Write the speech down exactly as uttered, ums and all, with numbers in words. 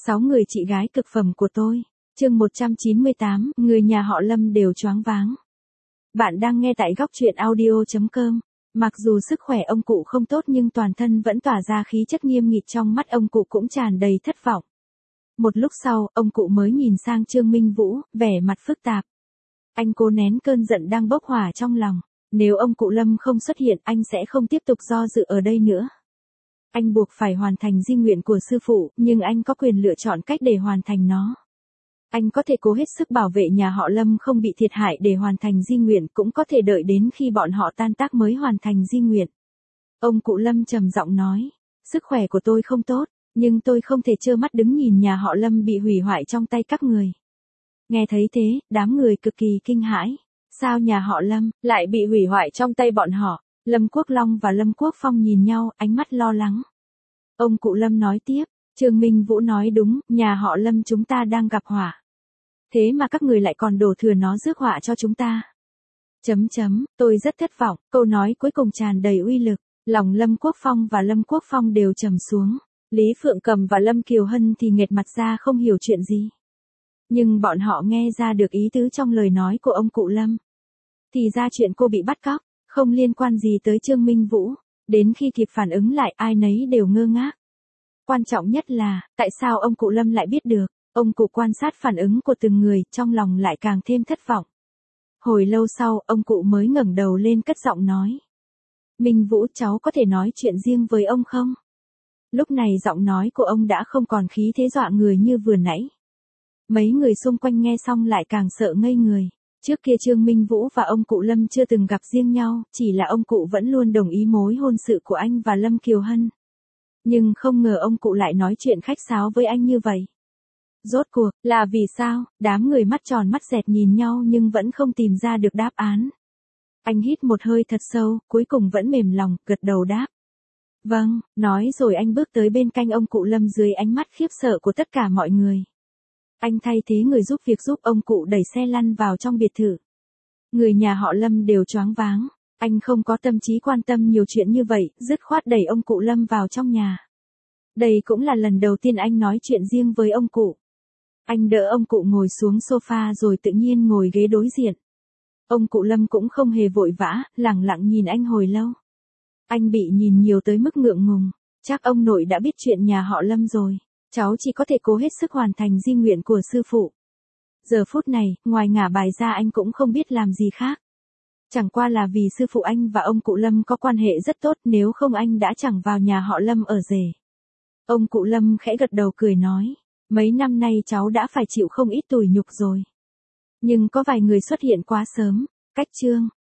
Sáu người chị gái cực phẩm của tôi. Chương một trăm chín mươi tám, người nhà họ Lâm đều choáng váng. Bạn đang nghe tại góc truyện audio chấm com. Mặc dù sức khỏe ông cụ không tốt nhưng toàn thân vẫn tỏa ra khí chất nghiêm nghị, trong mắt ông cụ cũng tràn đầy thất vọng. Một lúc sau, ông cụ mới nhìn sang Trương Minh Vũ, vẻ mặt phức tạp. Anh cố nén cơn giận đang bốc hỏa trong lòng. Nếu ông cụ Lâm không xuất hiện, anh sẽ không tiếp tục do dự ở đây nữa. Anh buộc phải hoàn thành di nguyện của sư phụ, nhưng anh có quyền lựa chọn cách để hoàn thành nó. Anh có thể cố hết sức bảo vệ nhà họ Lâm không bị thiệt hại để hoàn thành di nguyện, cũng có thể đợi đến khi bọn họ tan tác mới hoàn thành di nguyện. Ông cụ Lâm trầm giọng nói, sức khỏe của tôi không tốt, nhưng tôi không thể trơ mắt đứng nhìn nhà họ Lâm bị hủy hoại trong tay các người. Nghe thấy thế, đám người cực kỳ kinh hãi. Sao nhà họ Lâm lại bị hủy hoại trong tay bọn họ? Lâm Quốc Long và Lâm Quốc Phong nhìn nhau, ánh mắt lo lắng. Ông cụ Lâm nói tiếp, Trương Minh Vũ nói đúng, nhà họ Lâm chúng ta đang gặp họa. Thế mà các người lại còn đổ thừa nó rước họa cho chúng ta. Chấm chấm, tôi rất thất vọng, câu nói cuối cùng tràn đầy uy lực, lòng Lâm Quốc Phong và Lâm Quốc Phong đều trầm xuống. Lý Phượng Cầm và Lâm Kiều Hân thì nghệt mặt ra không hiểu chuyện gì. Nhưng bọn họ nghe ra được ý tứ trong lời nói của ông cụ Lâm. Thì ra chuyện cô bị bắt cóc, không liên quan gì tới Trương Minh Vũ. Đến khi kịp phản ứng lại, ai nấy đều ngơ ngác. Quan trọng nhất là, tại sao ông cụ Lâm lại biết được? Ông cụ quan sát phản ứng của từng người, trong lòng lại càng thêm thất vọng. Hồi lâu sau, ông cụ mới ngẩng đầu lên cất giọng nói. Minh Vũ, cháu có thể nói chuyện riêng với ông không? Lúc này giọng nói của ông đã không còn khí thế dọa người như vừa nãy. Mấy người xung quanh nghe xong lại càng sợ ngây người. Trước kia Trương Minh Vũ và ông cụ Lâm chưa từng gặp riêng nhau, chỉ là ông cụ vẫn luôn đồng ý mối hôn sự của anh và Lâm Kiều Hân. Nhưng không ngờ ông cụ lại nói chuyện khách sáo với anh như vậy. Rốt cuộc, là vì sao? Đám người mắt tròn mắt dẹt nhìn nhau nhưng vẫn không tìm ra được đáp án. Anh hít một hơi thật sâu, cuối cùng vẫn mềm lòng, gật đầu đáp. Vâng, nói rồi anh bước tới bên cạnh ông cụ Lâm dưới ánh mắt khiếp sợ của tất cả mọi người. Anh thay thế người giúp việc giúp ông cụ đẩy xe lăn vào trong biệt thự. Người nhà họ Lâm đều choáng váng. Anh không có tâm trí quan tâm nhiều chuyện như vậy, dứt khoát đẩy ông cụ Lâm vào trong nhà. Đây cũng là lần đầu tiên anh nói chuyện riêng với ông cụ. Anh đỡ ông cụ ngồi xuống sofa rồi tự nhiên ngồi ghế đối diện. Ông cụ Lâm cũng không hề vội vã, lẳng lặng nhìn anh hồi lâu. Anh bị nhìn nhiều tới mức ngượng ngùng. Chắc ông nội đã biết chuyện nhà họ Lâm rồi. Cháu chỉ có thể cố hết sức hoàn thành di nguyện của sư phụ. Giờ phút này, ngoài ngả bài ra anh cũng không biết làm gì khác. Chẳng qua là vì sư phụ anh và ông cụ Lâm có quan hệ rất tốt, nếu không anh đã chẳng vào nhà họ Lâm ở rể. Ông cụ Lâm khẽ gật đầu cười nói, mấy năm nay cháu đã phải chịu không ít tủi nhục rồi. Nhưng có vài người xuất hiện quá sớm, cách Trương